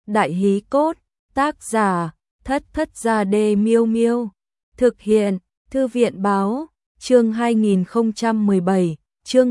Đại hí cốt, tác giả, Thất Thất Gia Đê Miêu Miêu. Thực hiện, Thư viện báo, chương 2017, chương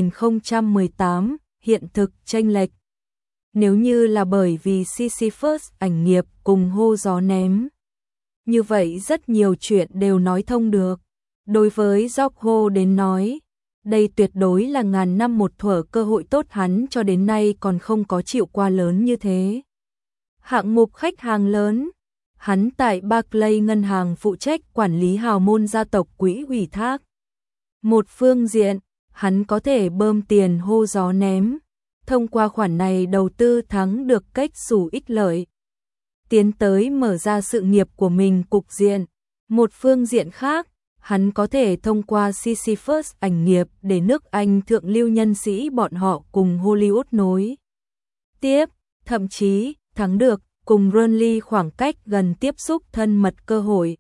2018, hiện thực chênh lệch. Nếu như là bởi vì Sisyphus ảnh nghiệp cùng hô gió ném, như vậy rất nhiều chuyện đều nói thông được. Đối với George đến nói, đây tuyệt đối là ngàn năm một thuở cơ hội tốt, hắn cho đến nay còn không có chịu qua lớn như thế. Hạng mục khách hàng lớn, hắn tại Barclays ngân hàng phụ trách quản lý hào môn gia tộc quỹ ủy thác. Một phương diện, hắn có thể bơm tiền hô gió ném, thông qua khoản này đầu tư thắng được cách xù ích lợi, tiến tới mở ra sự nghiệp của mình cục diện. Một phương diện khác, hắn có thể thông qua Sisyphus ảnh nghiệp để nước Anh thượng lưu nhân sĩ bọn họ cùng Hollywood nối tiếp, thậm chí thắng được cùng Burnley khoảng cách gần tiếp xúc thân mật cơ hội.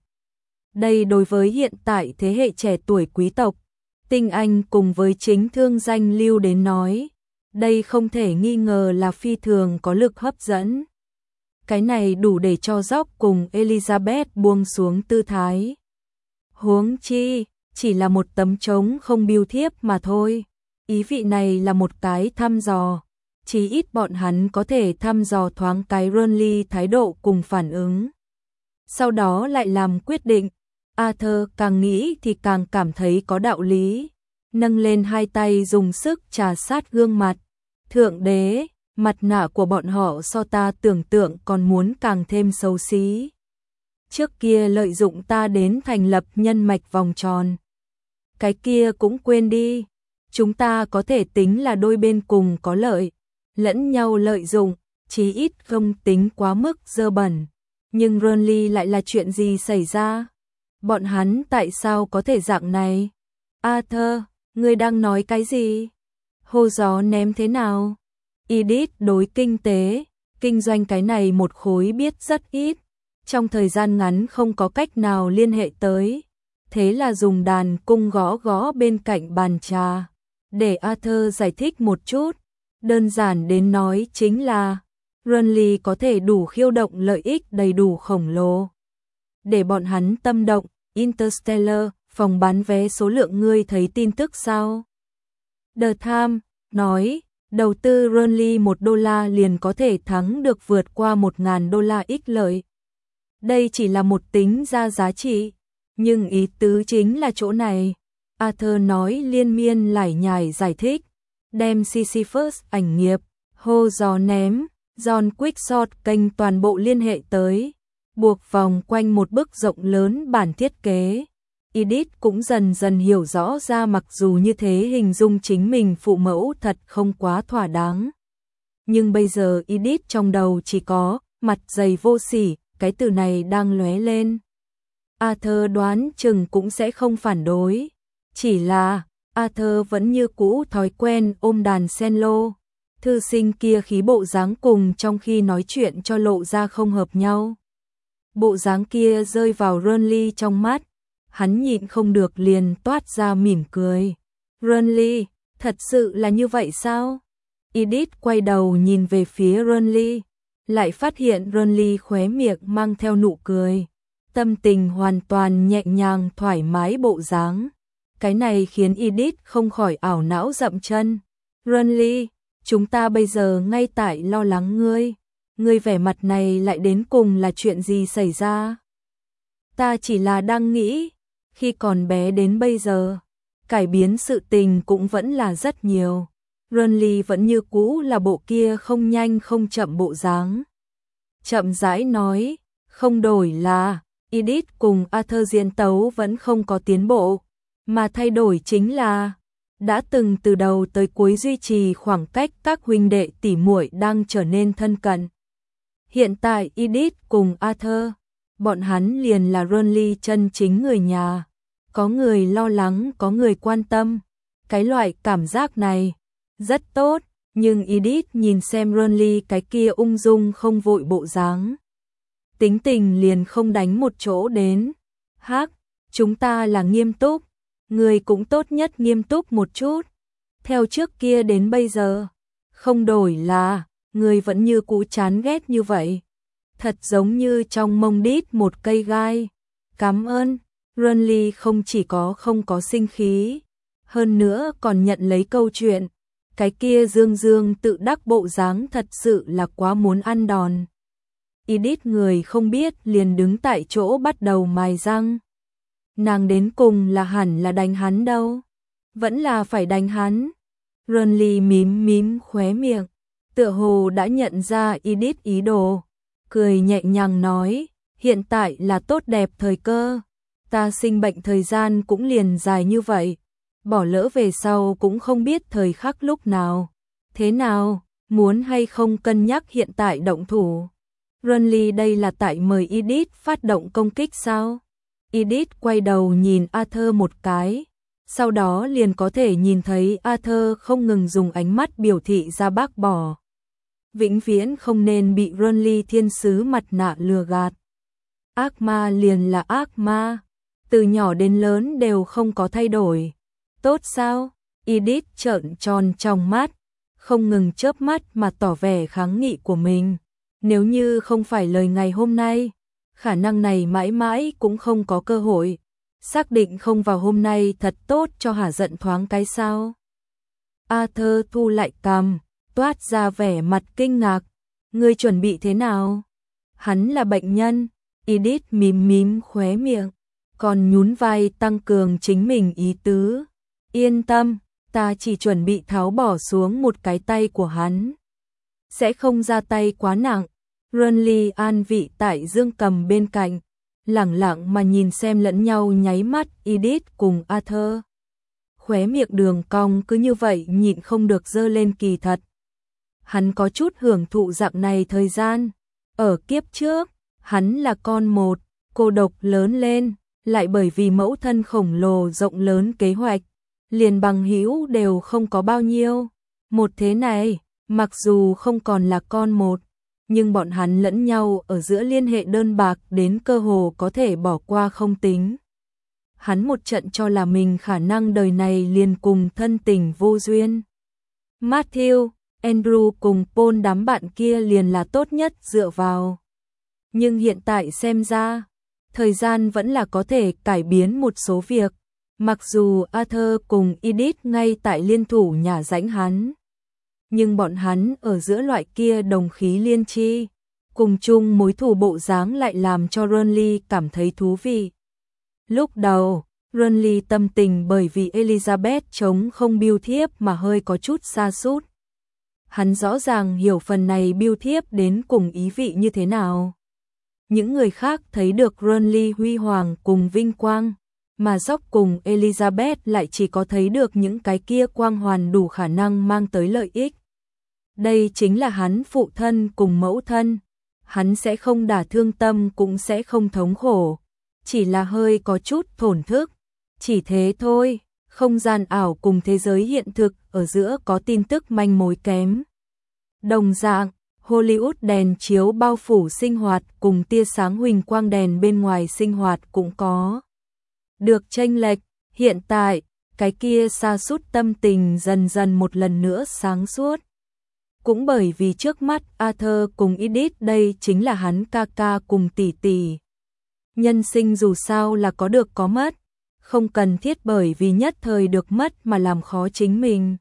Đây đối với hiện tại thế hệ trẻ tuổi quý tộc, tinh anh cùng với chính thương danh lưu đến nói, đây không thể nghi ngờ là phi thường có lực hấp dẫn. Cái này đủ để cho George cùng Elizabeth buông xuống tư thái. Huống chi, chỉ là một tấm trống không bưu thiếp mà thôi. Ý vị này là một cái thăm dò, chí ít bọn hắn có thể thăm dò thoáng cái Burnley thái độ cùng phản ứng. Sau đó lại làm quyết định. Arthur càng nghĩ thì càng cảm thấy có đạo lý, nâng lên hai tay dùng sức trà sát gương mặt. Thượng đế, mặt nạ của bọn họ so ta tưởng tượng còn muốn càng thêm xấu xí. Trước kia lợi dụng ta đến thành lập nhân mạch vòng tròn. Cái kia cũng quên đi, chúng ta có thể tính là đôi bên cùng có lợi, lẫn nhau lợi dụng, chí ít không tính quá mức dơ bẩn. Nhưng Burnley lại là chuyện gì xảy ra? Bọn hắn tại sao có thể dạng này? Arthur, ngươi đang nói cái gì? Hô gió ném thế nào? Edith đối kinh tế, kinh doanh cái này một khối biết rất ít, trong thời gian ngắn không có cách nào liên hệ tới. Thế là dùng đàn cung gõ gõ bên cạnh bàn trà, để Arthur giải thích một chút. Đơn giản đến nói chính là, Burnley có thể đủ khiêu động lợi ích đầy đủ khổng lồ, để bọn hắn tâm động. Interstellar, phòng bán vé số lượng, ngươi thấy tin tức sao? The Times nói, đầu tư Burnley $1 liền có thể thắng được vượt qua $1.000 ích lợi. Đây chỉ là một tính ra giá trị, nhưng ý tứ chính là chỗ này. Arthur nói liên miên lải nhải giải thích, đem Sisyphus ảnh nghiệp, hô gió ném, John Quickshot kênh toàn bộ liên hệ tới, buộc vòng quanh một bức rộng lớn bản thiết kế. Edith cũng dần dần hiểu rõ ra mặc dù như thế hình dung chính mình phụ mẫu thật không quá thỏa đáng. Nhưng bây giờ Edith trong đầu chỉ có mặt dày vô sỉ, cái từ này đang lóe lên. Arthur đoán chừng cũng sẽ không phản đối. Chỉ là Arthur vẫn như cũ thói quen ôm đàn cello. Thư sinh kia khí bộ dáng cùng trong khi nói chuyện cho lộ ra không hợp nhau. Bộ dáng kia rơi vào Burnley trong mắt, hắn nhịn không được liền toát ra mỉm cười. Burnley, thật sự là như vậy sao? Edith quay đầu nhìn về phía Burnley, lại phát hiện Burnley khóe miệng mang theo nụ cười, tâm tình hoàn toàn nhẹ nhàng thoải mái bộ dáng. Cái này khiến Edith không khỏi ảo não dậm chân. Burnley, chúng ta bây giờ ngay tại lo lắng ngươi. Ngươi vẻ mặt này lại đến cùng là chuyện gì xảy ra? Ta chỉ là đang nghĩ, khi còn bé đến bây giờ, cải biến sự tình cũng vẫn là rất nhiều. Burnley vẫn như cũ là bộ kia không nhanh không chậm bộ dáng. Chậm rãi nói, không đổi là, Edith cùng Arthur diễn tấu vẫn không có tiến bộ, mà thay đổi chính là, đã từng từ đầu tới cuối duy trì khoảng cách các huynh đệ tỉ muội đang trở nên thân cận. Hiện tại Edith cùng Arthur, bọn hắn liền là Burnley chân chính người nhà. Có người lo lắng, có người quan tâm. Cái loại cảm giác này rất tốt, nhưng Edith nhìn xem Burnley cái kia ung dung không vội bộ dáng, tính tình liền không đánh một chỗ đến. Hắc, chúng ta là nghiêm túc, người cũng tốt nhất nghiêm túc một chút. Theo trước kia đến bây giờ, không đổi là, Ngươi vẫn như cũ chán ghét như vậy. Thật giống như trong mông đít một cây gai. Cảm ơn. Renly không chỉ không có sinh khí, hơn nữa còn nhận lấy câu chuyện. Cái kia dương dương tự đắc bộ dáng thật sự là quá muốn ăn đòn. Edith người không biết liền đứng tại chỗ bắt đầu mài răng. Nàng đến cùng là hẳn là đánh hắn đâu. Vẫn là phải đánh hắn. Renly mím mím khóe miệng. Tựa hồ đã nhận ra Edith ý đồ. Cười nhẹ nhàng nói. Hiện tại là tốt đẹp thời cơ. Ta sinh bệnh thời gian cũng liền dài như vậy. Bỏ lỡ về sau cũng không biết thời khắc lúc nào. Thế nào, muốn hay không cân nhắc hiện tại động thủ? Renly đây là tại mời Edith phát động công kích sao? Edith quay đầu nhìn Arthur một cái. Sau đó liền có thể nhìn thấy Arthur không ngừng dùng ánh mắt biểu thị ra bác bỏ. Vĩnh viễn không nên bị Renly thiên sứ mặt nạ lừa gạt. Ác ma liền là ác ma. Từ nhỏ đến lớn đều không có thay đổi. Tốt sao? Edith trợn tròn trong mắt, không ngừng chớp mắt mà tỏ vẻ kháng nghị của mình. Nếu như không phải lời ngày hôm nay, khả năng này mãi mãi cũng không có cơ hội. Xác định không vào hôm nay thật tốt cho hả giận thoáng cái sao. Arthur thu lại cằm, toát ra vẻ mặt kinh ngạc. Ngươi chuẩn bị thế nào? Hắn là bệnh nhân. Edith mím mím khóe miệng, còn nhún vai tăng cường chính mình ý tứ. Yên tâm, ta chỉ chuẩn bị tháo bỏ xuống một cái tay của hắn. Sẽ không ra tay quá nặng. Renly an vị tại dương cầm bên cạnh, lẳng lặng mà nhìn xem lẫn nhau nháy mắt Edith cùng Arthur. Khóe miệng đường cong cứ như vậy nhịn không được dơ lên kỳ thật. Hắn có chút hưởng thụ dạng này thời gian. Ở kiếp trước, hắn là con một, cô độc lớn lên, lại bởi vì mẫu thân khổng lồ rộng lớn kế hoạch, liền bằng hữu đều không có bao nhiêu. Một thế này, mặc dù không còn là con một, nhưng bọn hắn lẫn nhau ở giữa liên hệ đơn bạc đến cơ hồ có thể bỏ qua không tính. Hắn một trận cho là mình khả năng đời này liền cùng thân tình vô duyên. Matthew, Andrew cùng Paul đám bạn kia liền là tốt nhất dựa vào. Nhưng hiện tại xem ra, thời gian vẫn là có thể cải biến một số việc. Mặc dù Arthur cùng Edith ngay tại liên thủ nhả rãnh hắn, nhưng bọn hắn ở giữa loại kia đồng khí liên chi, cùng chung mối thù bộ dáng lại làm cho Renly cảm thấy thú vị. Lúc đầu, Renly tâm tình bởi vì Elizabeth chống không bưu thiếp mà hơi có chút sa sút. Hắn rõ ràng hiểu phần này bưu thiếp đến cùng ý vị như thế nào. Những người khác thấy được Renly huy hoàng cùng vinh quang, mà Jock cùng Elizabeth lại chỉ có thấy được những cái kia quang hoàn đủ khả năng mang tới lợi ích. Đây chính là hắn phụ thân cùng mẫu thân. Hắn sẽ không đả thương tâm cũng sẽ không thống khổ. Chỉ là hơi có chút thổn thức. Chỉ thế thôi, không gian ảo cùng thế giới hiện thực ở giữa có tin tức manh mối kém. Đồng dạng, Hollywood đèn chiếu bao phủ sinh hoạt cùng tia sáng huỳnh quang đèn bên ngoài sinh hoạt cũng có được chênh lệch. Hiện tại, cái kia sa sút tâm tình dần dần một lần nữa sáng suốt. Cũng bởi vì trước mắt Arthur cùng Edith đây chính là hắn ca ca cùng tỷ tỷ. Nhân sinh dù sao là có được có mất, không cần thiết bởi vì nhất thời được mất mà làm khó chính mình.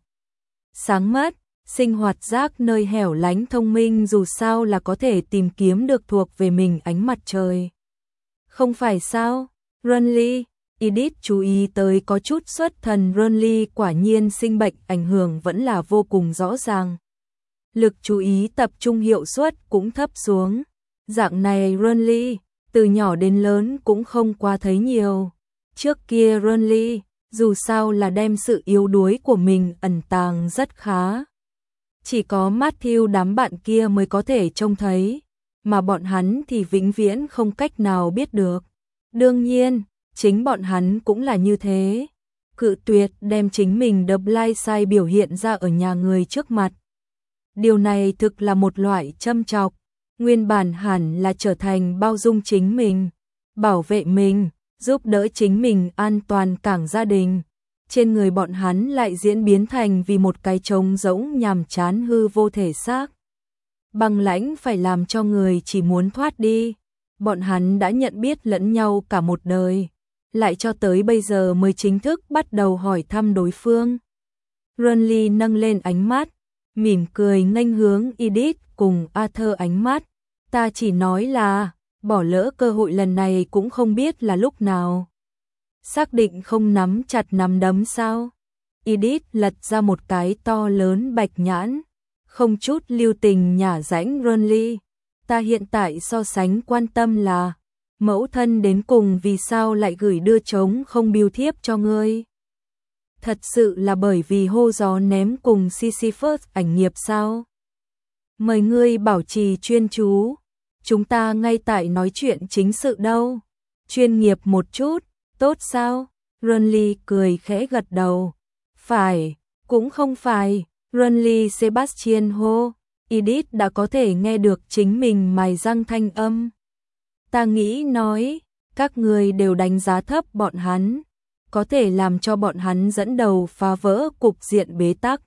Sáng mất, sinh hoạt rác nơi hẻo lánh thông minh dù sao là có thể tìm kiếm được thuộc về mình ánh mặt trời. Không phải sao? Renly, Edith chú ý tới có chút xuất thần. Renly quả nhiên sinh bệnh ảnh hưởng vẫn là vô cùng rõ ràng. Lực chú ý tập trung hiệu suất cũng thấp xuống. Dạng này Renly, từ nhỏ đến lớn cũng không qua thấy nhiều. Trước kia Renly, dù sao là đem sự yếu đuối của mình ẩn tàng rất khá. Chỉ có Matthew đám bạn kia mới có thể trông thấy, mà bọn hắn thì vĩnh viễn không cách nào biết được. Đương nhiên, chính bọn hắn cũng là như thế. Cự tuyệt đem chính mình The Blind Side biểu hiện ra ở nhà người trước mặt. Điều này thực là một loại châm chọc. Nguyên bản hẳn là trở thành bao dung chính mình, bảo vệ mình, giúp đỡ chính mình an toàn cảng gia đình. Trên người bọn hắn lại diễn biến thành vì một cái trống rỗng nhàm chán hư vô thể xác. băng lãnh phải làm cho người chỉ muốn thoát đi. Bọn hắn đã nhận biết lẫn nhau cả một đời, lại cho tới bây giờ mới chính thức bắt đầu hỏi thăm đối phương. Renly nâng lên ánh mắt, mỉm cười nghênh hướng Edith cùng Arthur ánh mắt. Ta chỉ nói là, bỏ lỡ cơ hội lần này cũng không biết là lúc nào. Xác định không nắm chặt nắm đấm sao? Edith lật ra một cái to lớn bạch nhãn, không chút lưu tình nhả rãnh Renly. Ta hiện tại so sánh quan tâm là, mẫu thân đến cùng vì sao lại gửi đưa trống không bưu thiếp cho ngươi? Thật sự là bởi vì hô gió ném cùng Sisyphus ảnh nghiệp sao? Mời ngươi bảo trì chuyên chú, chúng ta ngay tại nói chuyện chính sự đâu. Chuyên nghiệp một chút, tốt sao? Renly cười khẽ gật đầu. Phải, cũng không phải. Renly Sebastian hô. Edith đã có thể nghe được chính mình mài răng thanh âm. Ta nghĩ nói, các người đều đánh giá thấp bọn hắn, có thể làm cho bọn hắn dẫn đầu phá vỡ cục diện bế tắc.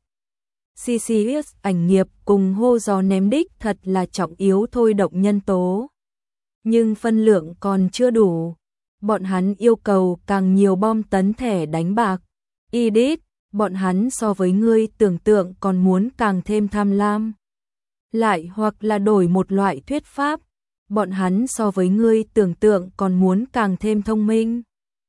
Sisyphus ảnh nghiệp cùng hô gió ném đích thật là trọng yếu thôi động nhân tố. Nhưng phân lượng còn chưa đủ. Bọn hắn yêu cầu càng nhiều bom tấn thẻ đánh bạc. Edith, bọn hắn so với ngươi tưởng tượng còn muốn càng thêm tham lam. Lại hoặc là đổi một loại thuyết pháp, bọn hắn so với ngươi tưởng tượng còn muốn càng thêm thông minh.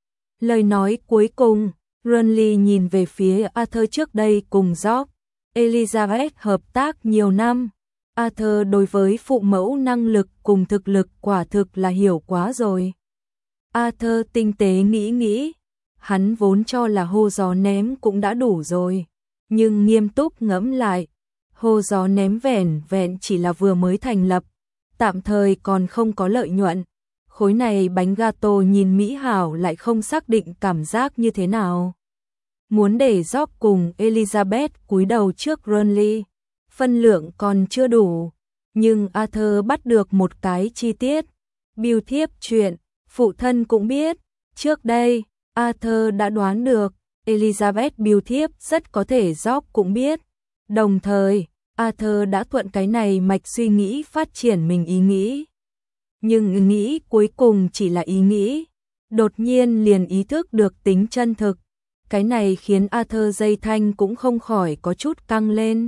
Lời nói cuối cùng, Renly nhìn về phía Arthur trước đây cùng George, Elizabeth hợp tác nhiều năm. Arthur đối với phụ mẫu năng lực cùng thực lực quả thực là hiểu quá rồi. Arthur tinh tế nghĩ, hắn vốn cho là hô gió ném cũng đã đủ rồi, nhưng nghiêm túc ngẫm lại, hô gió ném vẻn vẹn chỉ là vừa mới thành lập, tạm thời còn không có lợi nhuận. Khối này bánh gato nhìn mỹ hảo lại không xác định cảm giác như thế nào. Muốn để George cùng Elizabeth cúi đầu trước Renly, phân lượng còn chưa đủ, nhưng Arthur bắt được một cái chi tiết. Bưu thiếp chuyện, phụ thân cũng biết, trước đây, Arthur đã đoán được, Elizabeth bưu thiếp rất có thể George cũng biết. Đồng thời, Arthur đã thuận cái này mạch suy nghĩ phát triển mình ý nghĩ. Nhưng ý nghĩ cuối cùng chỉ là ý nghĩ, đột nhiên liền ý thức được tính chân thực. Cái này khiến Arthur dây thanh cũng không khỏi có chút căng lên.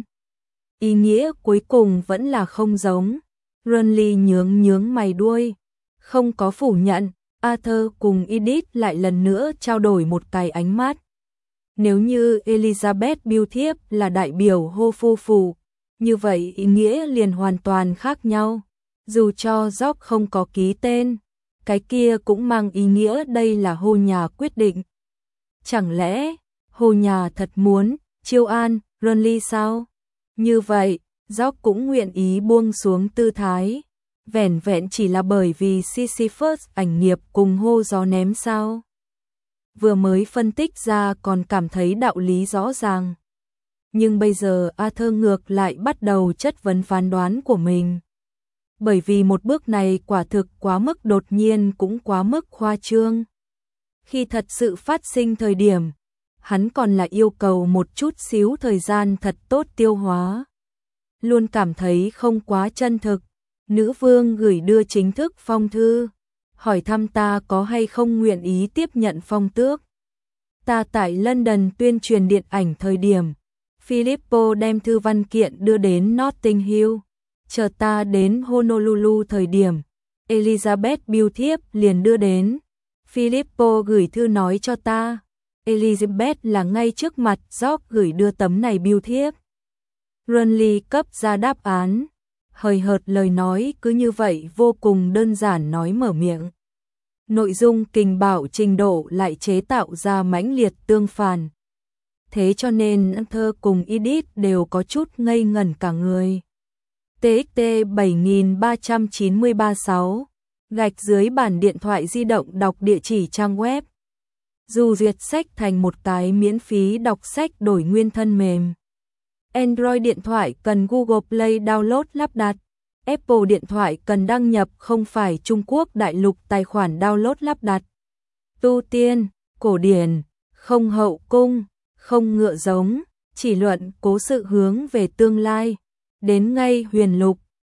Ý nghĩa cuối cùng vẫn là không giống. Renly nhướng mày đuôi, không có phủ nhận. Arthur cùng Edith lại lần nữa trao đổi một cái ánh mắt. Nếu như Elizabeth bưu thiếp là đại biểu hô phu phụ, như vậy ý nghĩa liền hoàn toàn khác nhau. Dù cho George không có ký tên, cái kia cũng mang ý nghĩa đây là hô nhà quyết định. Chẳng lẽ, hô nhà thật muốn chiêu an Renly sao? Như vậy, George cũng nguyện ý buông xuống tư thái. Vẻn vẹn chỉ là bởi vì Sisyphus ảnh nghiệp cùng hô gió ném sao? Vừa mới phân tích ra còn cảm thấy đạo lý rõ ràng. Nhưng bây giờ Arthur ngược lại bắt đầu chất vấn phán đoán của mình. Bởi vì một bước này quả thực quá mức đột nhiên cũng quá mức khoa trương. Khi thật sự phát sinh thời điểm, hắn còn là yêu cầu một chút xíu thời gian thật tốt tiêu hóa. Luôn cảm thấy không quá chân thực. Nữ vương gửi đưa chính thức phong thư, hỏi thăm ta có hay không nguyện ý tiếp nhận phong tước. Ta tại London tuyên truyền điện ảnh thời điểm, Filippo đem thư văn kiện đưa đến Notting Hill. Chờ ta đến Honolulu thời điểm, Elizabeth bưu thiếp liền đưa đến. Filippo gửi thư nói cho ta, Elizabeth là ngay trước mặt George gửi đưa tấm này bưu thiếp. Renly cấp ra đáp án, hời hợt lời nói cứ như vậy vô cùng đơn giản nói mở miệng. Nội dung kình bạo trình độ lại chế tạo ra mãnh liệt tương phản. Thế cho nên Arthur cùng Edith đều có chút ngây ngẩn cả người. TXT 73936 gạch dưới bản điện thoại di động đọc địa chỉ trang web. Dù duyệt sách thành một cái miễn phí đọc sách đổi nguyên thân mềm. Android điện thoại cần Google Play download lắp đặt. Apple điện thoại cần đăng nhập không phải Trung Quốc đại lục tài khoản download lắp đặt. Tu tiên, cổ điển, không hậu cung, không ngựa giống, chỉ luận cố sự hướng về tương lai. Đến ngay huyền lục,